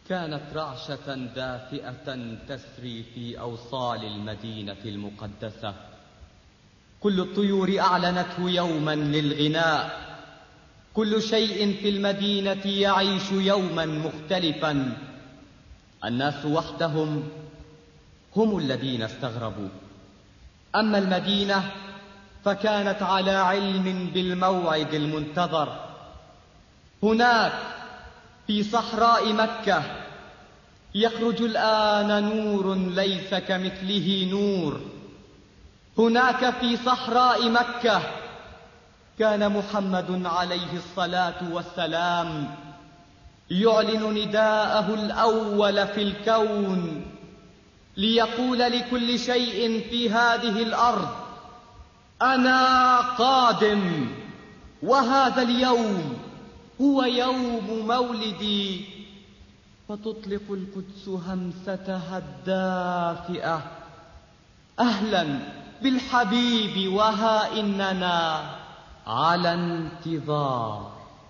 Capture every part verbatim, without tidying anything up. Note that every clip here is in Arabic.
كانت رعشة دافئة تسري في أوصال المدينة المقدسة، كل الطيور أعلنته يوما للغناء، كل شيء في المدينة يعيش يوما مختلفا. الناس وحدهم هم الذين استغربوا، أما المدينة فكانت على علم بالموعد المنتظر. هناك في صحراء مكة يخرج الآن نور ليس كمثله نور. هناك في صحراء مكة كان محمد عليه الصلاة والسلام يعلن نداءه الأول في الكون، ليقول لكل شيء في هذه الأرض: أنا قادم، وهذا اليوم هو يوم مولدي. فتطلق القدس همستها الدافئة: أهلا بالحبيب، وها إننا على انتظار.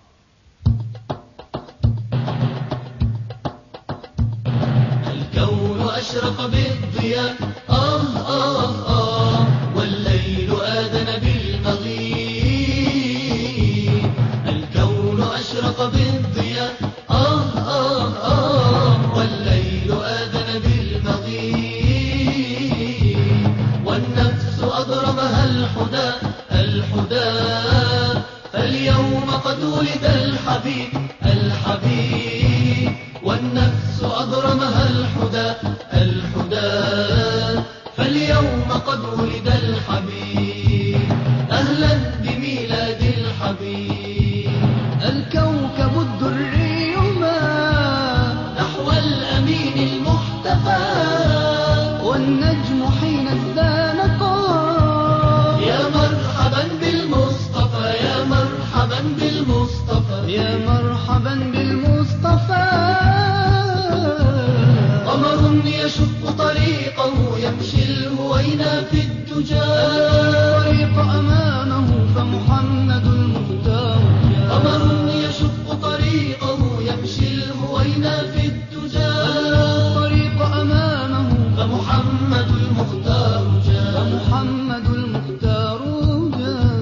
الكون أشرق بالضياء، آه آه آه والليل آذن بالمغيب. الكون أشرق بالضياء، آه آه آه والليل آذن بالمغيب. والنفس أضرمها الحدى الحدى، فاليوم قد ولد الحبيب الحبيب. والنفس أضرمها الحدى الحدى، فاليوم قد ولد الحبيب. أهلا بميلاد الحبيب. الكوكب الدري ما نحو الأمين المحتفى، والنجم حين ازدان قام. يا مرحبا بالمصطفى، يا مرحبا بالمصطفى، يا مرحبا بالمصطفى. قمر يشق طريقه يمشي الهوينا في الدجى. الطريق أمامه فمحمد المختار. قمر يشق طريقه يمشي الهوينا في الدجى. الطريق أمامه فمحمد المختار جاء. فمحمد المختار جاء.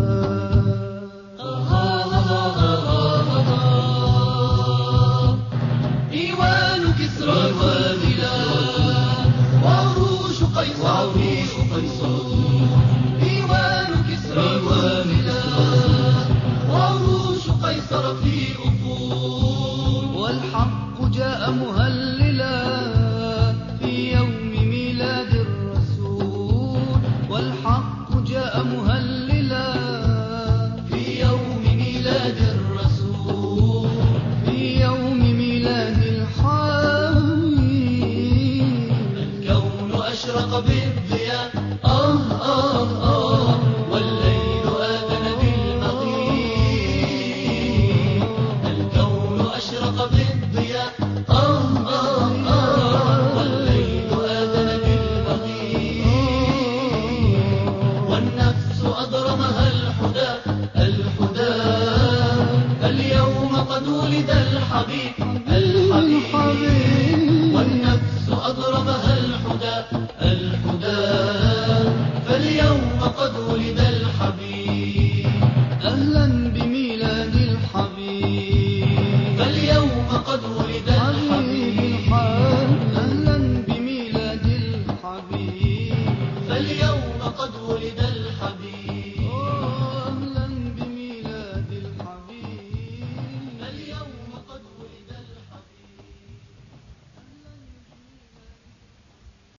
ديوان كسرى فاضلا، وعروش قيصر في أفق. ديوان كسرى فاضلا، وعروش قيصر في أفق. والحق جاء مهللا في يوم ميلاد الرسول. والحق جاء مهللا في يوم ميلاد الرسول. في يوم ميلاد الحبيب. الكون أشرق بالضياء، آه آه آه والليل آذن بالمغيب. الكون أشرق بالضياء، آه آه آه والليل آذن بالمغيب. والنفس أضرمها الحدى الحدى، اليوم قد ولد الحبيب الحبيب. والنفس أضرمها الحدى الحدى، فاليوم قد ولد الحبيب. أهلا بميلاد الحبيب. فاليوم قد